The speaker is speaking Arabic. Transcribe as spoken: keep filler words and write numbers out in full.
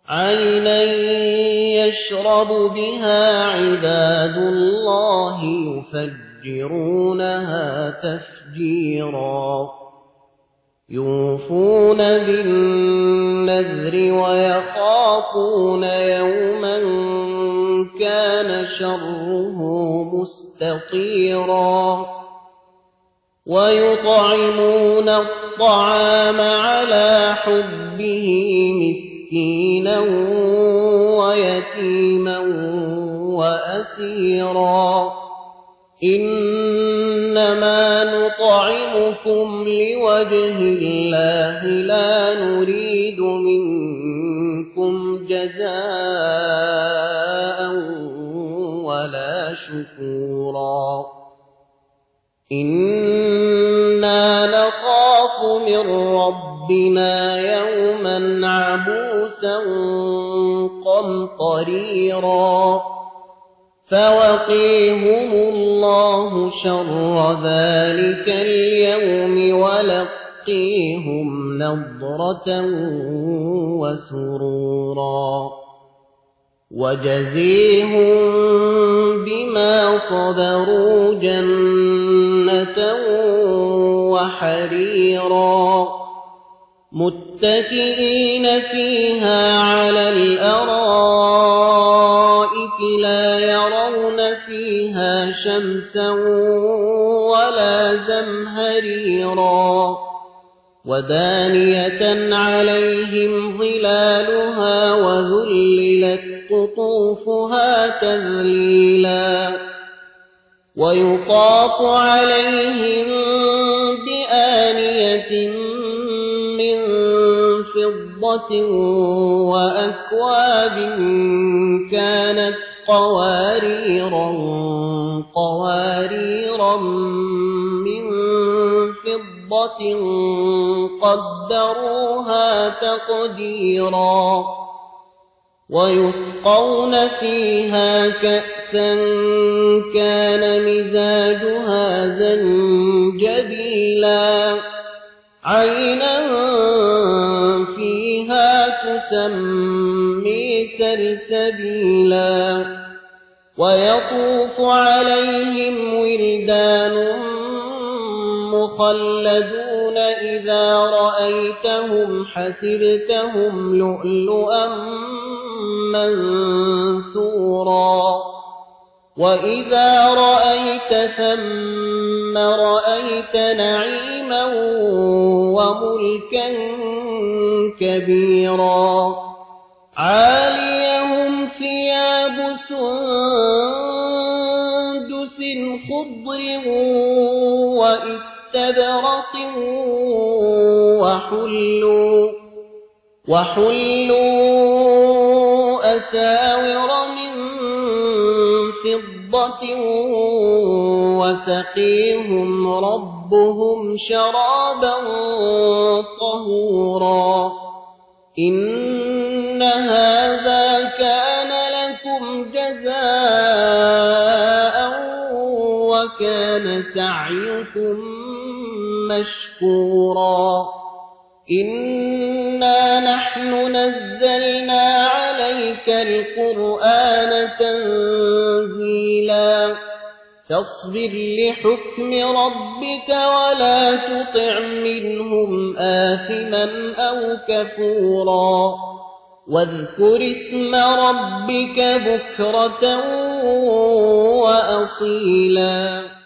عينا يشرب بها عباد الله يفجرونها تفجيرا يوفون بالنذر ويخافون يوما كان شره مستطيرا ويطعمون الطعام على حبه مسكينا ويتيما وأسيرا إنما نطعمكم لوجه الله لا نريد منكم جزاء ولا شكورا إنا نخاف من ربنا يوما عبوسا قمطريرا فوقيهم الله شر ذلك اليوم ولقيهم نضرة وسرورا وجزيهم بما صبروا جنة وحريرا متكئين فيها على الأرائك لا يرون فيها شمسا ولا زمهريرا ودانية عليهم ظلالها وذللت قطوفها تذليلا ويطاف عليهم بآنية من فضة وأكواب كانت قواريرا قواريرا من فضة قدروها تقديرا ويسقون فيها كأسا كان مزاجها زنجبيلا عينا فيها تسمي سلسبيلا ويطوف عليهم ولدان مخلدون إذا رأيتهم حسبتهم لؤلؤا منثورا وإذا رأيت ثم رأيت نعيما وملكا كبيرا عاليهم ثياب سندس خضر وإستبرق وحلوا وحلوا أساور من فضة وسقيهم ربهم شرابا طهورا إن هذا كان لكم جزاء وكان سعيكم مشكورا إنا نحن نزلنا عليك القرآن تنزيلا فاصبر لحكم ربك ولا تطع منهم آثما أو كفورا واذكر اسم ربك بكرة وأصيلا